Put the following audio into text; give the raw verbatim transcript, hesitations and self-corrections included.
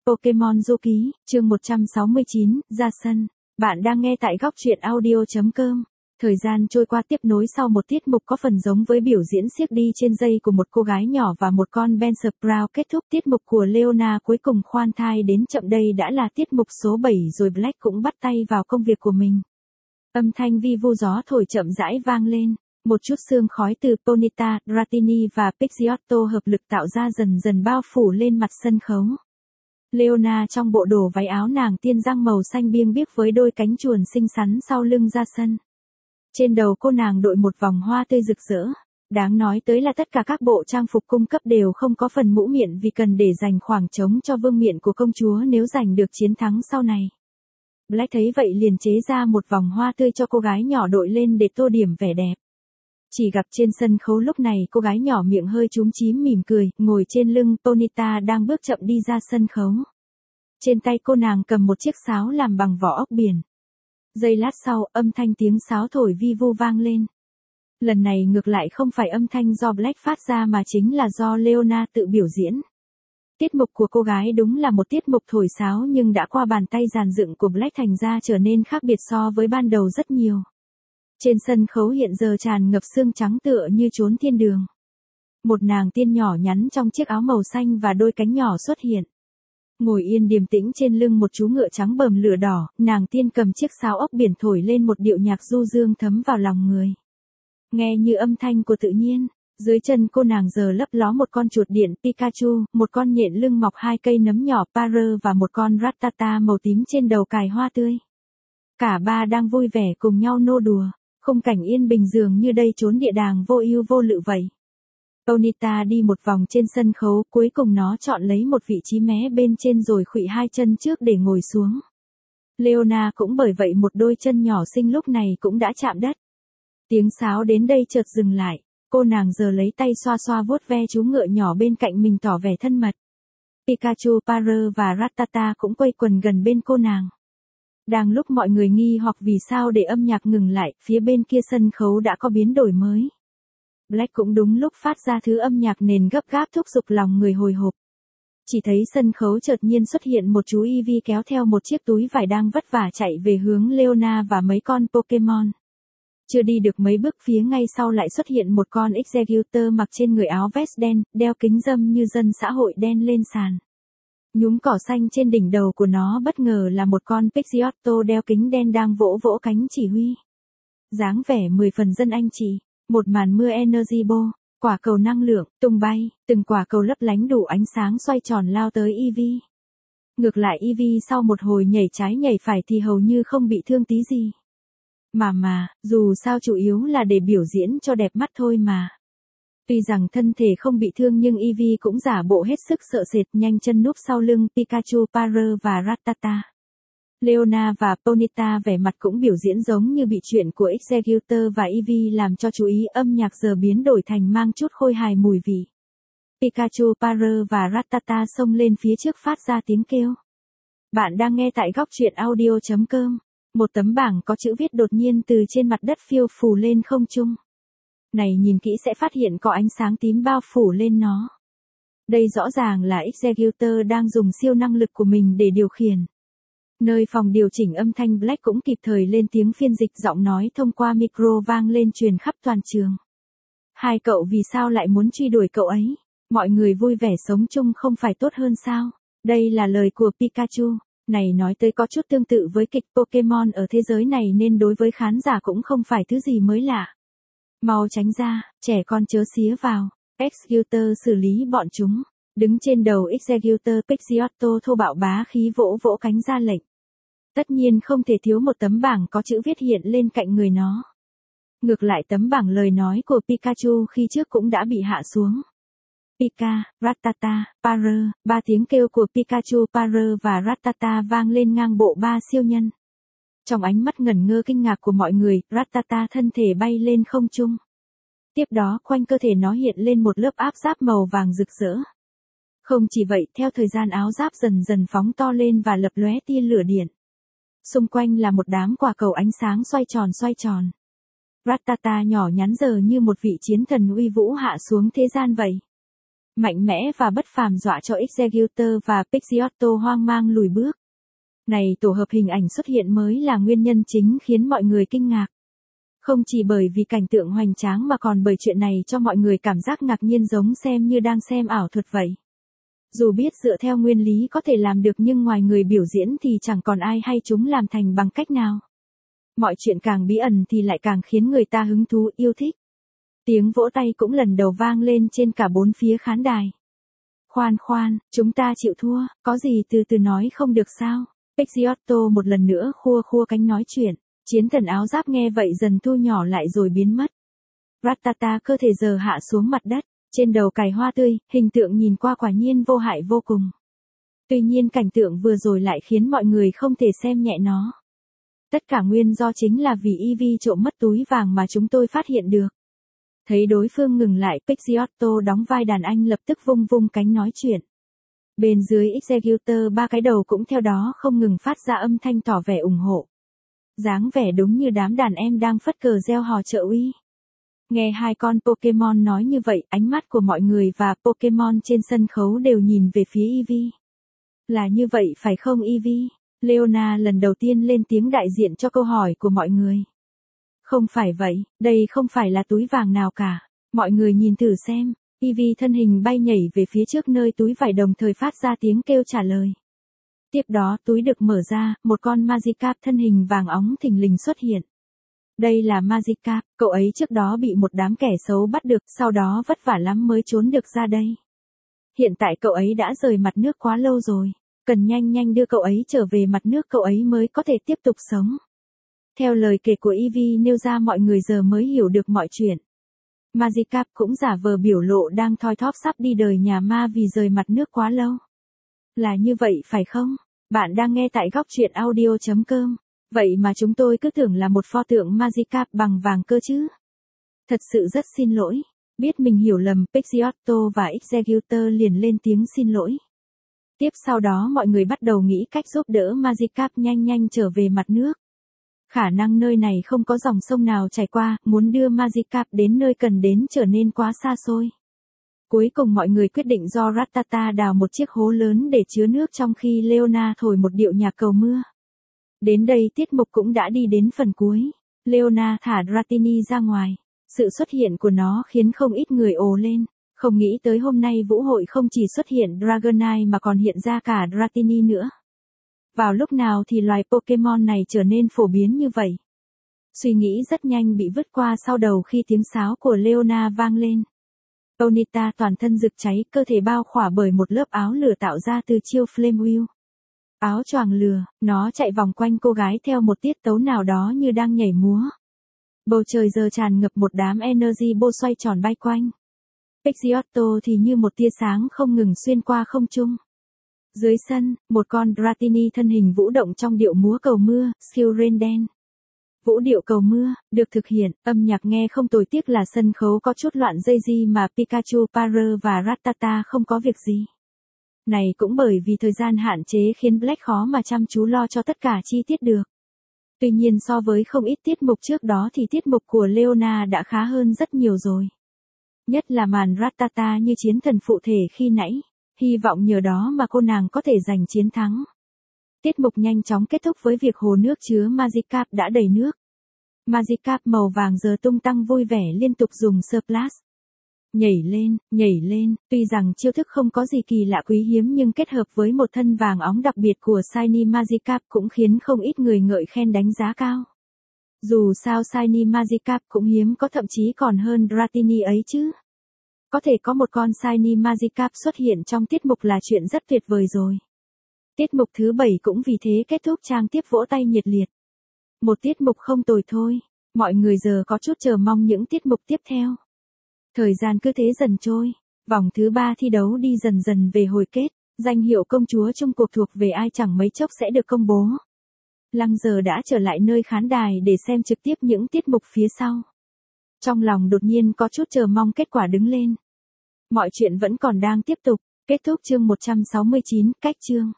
Pokemon Du Ký, chương một trăm sáu mươi chín, ra sân. Bạn đang nghe tại góc truyện audio.com. Thời gian trôi qua tiếp nối sau một tiết mục có phần giống với biểu diễn siếc đi trên dây của một cô gái nhỏ và một con Bensprout kết thúc tiết mục của Leona cuối cùng khoan thai đến chậm đây đã là tiết mục số bảy rồi Black cũng bắt tay vào công việc của mình. Âm thanh vi vu gió thổi chậm rãi vang lên. Một chút sương khói từ Ponyta, Dratini và Pidgeotto hợp lực tạo ra dần dần bao phủ lên mặt sân khấu. Leona trong bộ đồ váy áo nàng tiên răng màu xanh biếc biếc với đôi cánh chuồn xinh xắn sau lưng ra sân. Trên đầu cô nàng đội một vòng hoa tươi rực rỡ. Đáng nói tới là tất cả các bộ trang phục cung cấp đều không có phần mũ miện vì cần để dành khoảng trống cho vương miện của công chúa nếu giành được chiến thắng sau này. Black thấy vậy liền chế ra một vòng hoa tươi cho cô gái nhỏ đội lên để tô điểm vẻ đẹp. Chỉ gặp trên sân khấu lúc này cô gái nhỏ miệng hơi chúm chím mỉm cười, ngồi trên lưng Ponyta đang bước chậm đi ra sân khấu. Trên tay cô nàng cầm một chiếc sáo làm bằng vỏ ốc biển. Giây lát sau, âm thanh tiếng sáo thổi vi vu vang lên. Lần này ngược lại không phải âm thanh do Black phát ra mà chính là do Leona tự biểu diễn. Tiết mục của cô gái đúng là một tiết mục thổi sáo nhưng đã qua bàn tay dàn dựng của Black thành ra trở nên khác biệt so với ban đầu rất nhiều. Trên sân khấu hiện giờ tràn ngập sương trắng tựa như chốn thiên đường. Một nàng tiên nhỏ nhắn trong chiếc áo màu xanh và đôi cánh nhỏ xuất hiện. Ngồi yên điềm tĩnh trên lưng một chú ngựa trắng bờm lửa đỏ, nàng tiên cầm chiếc sáo ốc biển thổi lên một điệu nhạc du dương thấm vào lòng người. Nghe như âm thanh của tự nhiên, dưới chân cô nàng giờ lấp ló một con chuột điện Pikachu, một con nhện lưng mọc hai cây nấm nhỏ Parrot và một con Rattata màu tím trên đầu cài hoa tươi. Cả ba đang vui vẻ cùng nhau nô đùa. Khung cảnh yên bình dường như đây chốn địa đàng vô ưu vô lự vậy. Ponyta đi một vòng trên sân khấu, cuối cùng nó chọn lấy một vị trí mé bên trên rồi khuỵu hai chân trước để ngồi xuống. Leona cũng bởi vậy một đôi chân nhỏ xinh lúc này cũng đã chạm đất. Tiếng sáo đến đây chợt dừng lại, cô nàng giờ lấy tay xoa xoa vuốt ve chú ngựa nhỏ bên cạnh mình tỏ vẻ thân mật. Pikachu, Parrot và Rattata cũng quây quần gần bên cô nàng. Đang lúc mọi người nghi hoặc vì sao để âm nhạc ngừng lại, phía bên kia sân khấu đã có biến đổi mới. Black cũng đúng lúc phát ra thứ âm nhạc nền gấp gáp thúc giục lòng người hồi hộp. Chỉ thấy sân khấu chợt nhiên xuất hiện một chú Eevee kéo theo một chiếc túi vải đang vất vả chạy về hướng Leona và mấy con Pokemon. Chưa đi được mấy bước phía ngay sau lại xuất hiện một con Exeggutor mặc trên người áo vest đen, đeo kính râm như dân xã hội đen lên sàn. Nhúm cỏ xanh trên đỉnh đầu của nó bất ngờ là một con Pidgeotto đeo kính đen đang vỗ vỗ cánh chỉ huy. Dáng vẻ mười phần dân anh chị, một màn mưa Energy Ball, quả cầu năng lượng, tung bay, từng quả cầu lấp lánh đủ ánh sáng xoay tròn lao tới Eevee. Ngược lại Eevee sau một hồi nhảy trái nhảy phải thì hầu như không bị thương tí gì. Mà mà, dù sao chủ yếu là để biểu diễn cho đẹp mắt thôi mà. Tuy rằng thân thể không bị thương nhưng Eevee cũng giả bộ hết sức sợ sệt nhanh chân núp sau lưng Pikachu, Parrot và Rattata. Leona và Ponyta vẻ mặt cũng biểu diễn giống như bị chuyện của Exeggutor và Eevee làm cho chú ý âm nhạc giờ biến đổi thành mang chút khôi hài mùi vị. Pikachu, Parrot và Rattata xông lên phía trước phát ra tiếng kêu. Bạn đang nghe tại góc truyện audio.com. Một tấm bảng có chữ viết đột nhiên từ trên mặt đất phiêu phù lên không trung. Này nhìn kỹ sẽ phát hiện có ánh sáng tím bao phủ lên nó. Đây rõ ràng là Exeggutor đang dùng siêu năng lực của mình để điều khiển. Nơi phòng điều chỉnh âm thanh Black cũng kịp thời lên tiếng phiên dịch giọng nói thông qua micro vang lên truyền khắp toàn trường. Hai cậu vì sao lại muốn truy đuổi cậu ấy? Mọi người vui vẻ sống chung không phải tốt hơn sao? Đây là lời của Pikachu. Này nói tới có chút tương tự với kịch Pokemon ở thế giới này nên đối với khán giả cũng không phải thứ gì mới lạ. Mau tránh ra, trẻ con chớ xía vào. Exeggutor xử lý bọn chúng. Đứng trên đầu Exeggutor Pidgeotto thô bạo bá khí vỗ vỗ cánh ra lệnh. Tất nhiên không thể thiếu một tấm bảng có chữ viết hiện lên cạnh người nó. Ngược lại tấm bảng lời nói của Pikachu khi trước cũng đã bị hạ xuống. Pika, Rattata, Parrot, ba tiếng kêu của Pikachu, Parrot và Rattata vang lên ngang bộ ba siêu nhân. Trong ánh mắt ngẩn ngơ kinh ngạc của mọi người, Rattata thân thể bay lên không trung. Tiếp đó quanh cơ thể nó hiện lên một lớp áp giáp màu vàng rực rỡ. Không chỉ vậy, theo thời gian áo giáp dần dần phóng to lên và lập lóe tia lửa điện. Xung quanh là một đám quả cầu ánh sáng xoay tròn xoay tròn. Rattata nhỏ nhắn giờ như một vị chiến thần uy vũ hạ xuống thế gian vậy. mạnh mẽ và bất phàm dọa cho Executor và Pizziotto hoang mang lùi bước. Này tổ hợp hình ảnh xuất hiện mới là nguyên nhân chính khiến mọi người kinh ngạc. Không chỉ bởi vì cảnh tượng hoành tráng mà còn bởi chuyện này cho mọi người cảm giác ngạc nhiên giống xem như đang xem ảo thuật vậy. Dù biết dựa theo nguyên lý có thể làm được nhưng ngoài người biểu diễn thì chẳng còn ai hay chúng làm thành bằng cách nào. Mọi chuyện càng bí ẩn thì lại càng khiến người ta hứng thú yêu thích. Tiếng vỗ tay cũng lần đầu vang lên trên cả bốn phía khán đài. Khoan khoan, chúng ta chịu thua, có gì từ từ nói không được sao? Pizziotto một lần nữa khua khua cánh nói chuyện. Chiến thần áo giáp nghe vậy dần thu nhỏ lại rồi biến mất. Ratata cơ thể giờ hạ xuống mặt đất, trên đầu cài hoa tươi, hình tượng nhìn qua quả nhiên vô hại vô cùng. Tuy nhiên cảnh tượng vừa rồi lại khiến mọi người không thể xem nhẹ nó. Tất cả nguyên do chính là vì Ivy trộm mất túi vàng mà chúng tôi phát hiện được. Thấy đối phương ngừng lại, Pizziotto đóng vai đàn anh lập tức vung vung cánh nói chuyện. Bên dưới Executor ba cái đầu cũng theo đó không ngừng phát ra âm thanh tỏ vẻ ủng hộ. Dáng vẻ đúng như đám đàn em đang phất cờ reo hò trợ uy. Nghe hai con Pokemon nói như vậy, ánh mắt của mọi người và Pokemon trên sân khấu đều nhìn về phía Ivy. Là như vậy phải không Ivy? Leona lần đầu tiên lên tiếng đại diện cho câu hỏi của mọi người. Không phải vậy, đây không phải là túi vàng nào cả. Mọi người nhìn thử xem. Ivy thân hình bay nhảy về phía trước nơi túi vải đồng thời phát ra tiếng kêu trả lời. Tiếp đó túi được mở ra, một con Magikarp thân hình vàng óng thình lình xuất hiện. Đây là Magikarp, cậu ấy trước đó bị một đám kẻ xấu bắt được, sau đó vất vả lắm mới trốn được ra đây. Hiện tại cậu ấy đã rời mặt nước quá lâu rồi, cần nhanh nhanh đưa cậu ấy trở về mặt nước cậu ấy mới có thể tiếp tục sống. Theo lời kể của Ivy nêu ra mọi người giờ mới hiểu được mọi chuyện. Magikarp cũng giả vờ biểu lộ đang thoi thóp sắp đi đời nhà ma vì rời mặt nước quá lâu. Là như vậy phải không? Bạn đang nghe tại góc truyện audio chấm com. Vậy mà chúng tôi cứ tưởng là một pho tượng Magikarp bằng vàng cơ chứ. Thật sự rất xin lỗi. Biết mình hiểu lầm, Pizziotto và Executor liền lên tiếng xin lỗi. Tiếp sau đó mọi người bắt đầu nghĩ cách giúp đỡ Magikarp nhanh nhanh trở về mặt nước. Khả năng nơi này không có dòng sông nào chảy qua, muốn đưa Magikarp đến nơi cần đến trở nên quá xa xôi. Cuối cùng mọi người quyết định do Rattata đào một chiếc hố lớn để chứa nước trong khi Leona thổi một điệu nhạc cầu mưa. Đến đây tiết mục cũng đã đi đến phần cuối. Leona thả Dratini ra ngoài. Sự xuất hiện của nó khiến không ít người ồ lên. Không nghĩ tới hôm nay vũ hội không chỉ xuất hiện Dragonite mà còn hiện ra cả Dratini nữa. Vào lúc nào thì loài Pokemon này trở nên phổ biến như vậy? Suy nghĩ rất nhanh bị vứt qua sau đầu khi tiếng sáo của Leona vang lên. Ponyta toàn thân rực cháy, cơ thể bao khỏa bởi một lớp áo lửa tạo ra từ chiêu Flame Wheel. Áo choàng lửa, nó chạy vòng quanh cô gái theo một tiết tấu nào đó như đang nhảy múa. Bầu trời giờ tràn ngập một đám energy ball xoay tròn bay quanh. Pizziotto thì như một tia sáng không ngừng xuyên qua không trung. Dưới sân, một con Dratini thân hình vũ động trong điệu múa cầu mưa, Skill Rain Dance. Vũ điệu cầu mưa, được thực hiện, âm nhạc nghe không tồi tiếc là sân khấu có chút loạn dây di mà Pikachu, Parrot và Rattata không có việc gì. Này cũng bởi vì thời gian hạn chế khiến Black khó mà chăm chú lo cho tất cả chi tiết được. Tuy nhiên so với không ít tiết mục trước đó thì tiết mục của Leona đã khá hơn rất nhiều rồi. Nhất là màn Rattata như chiến thần phụ thể khi nãy, hy vọng nhờ đó mà cô nàng có thể giành chiến thắng. Tiết mục nhanh chóng kết thúc với việc hồ nước chứa Magikarp đã đầy nước. Magikarp màu vàng giờ tung tăng vui vẻ liên tục dùng Splash. Nhảy lên, nhảy lên, tuy rằng chiêu thức không có gì kỳ lạ quý hiếm nhưng kết hợp với một thân vàng óng đặc biệt của Shiny Magikarp cũng khiến không ít người ngợi khen đánh giá cao. Dù sao Shiny Magikarp cũng hiếm có thậm chí còn hơn Dratini ấy chứ. Có thể có một con Shiny Magikarp xuất hiện trong tiết mục là chuyện rất tuyệt vời rồi. Tiết mục thứ bảy cũng vì thế kết thúc trang tiếp vỗ tay nhiệt liệt. Một tiết mục không tồi thôi, mọi người giờ có chút chờ mong những tiết mục tiếp theo. Thời gian cứ thế dần trôi, vòng thứ ba thi đấu đi dần dần về hồi kết, danh hiệu công chúa chung cuộc thuộc về ai chẳng mấy chốc sẽ được công bố. Lăng giờ đã trở lại nơi khán đài để xem trực tiếp những tiết mục phía sau. Trong lòng đột nhiên có chút chờ mong kết quả đứng lên. Mọi chuyện vẫn còn đang tiếp tục, kết thúc chương một trăm sáu mươi chín, cách chương.